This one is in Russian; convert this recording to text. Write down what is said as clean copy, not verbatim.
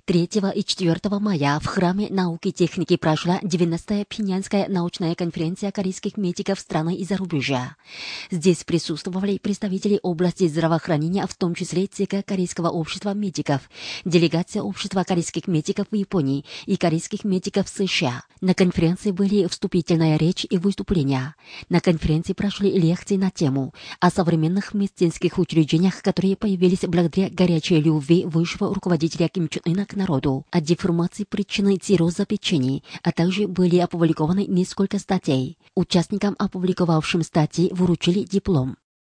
3 и 4 мая в Храме науки и техники прошла 90-я Пхеньянская научная конференция корейских медиков страны и зарубежья. Здесь присутствовали представители области здравоохранения, в том числе ЦК Корейского общества медиков, делегация общества корейских медиков в Японии и корейских медиков в США. На конференции были вступительная речь и выступления. На конференции прошли лекции на тему о современных медицинских учреждениях, которые появились благодаря горячей любви высшего руководителя Ким Чен Ына к народу, о деформации причины цирроза печени, а также были опубликованы несколько статей. Участникам, опубликовавшим статьи, вручили диплом.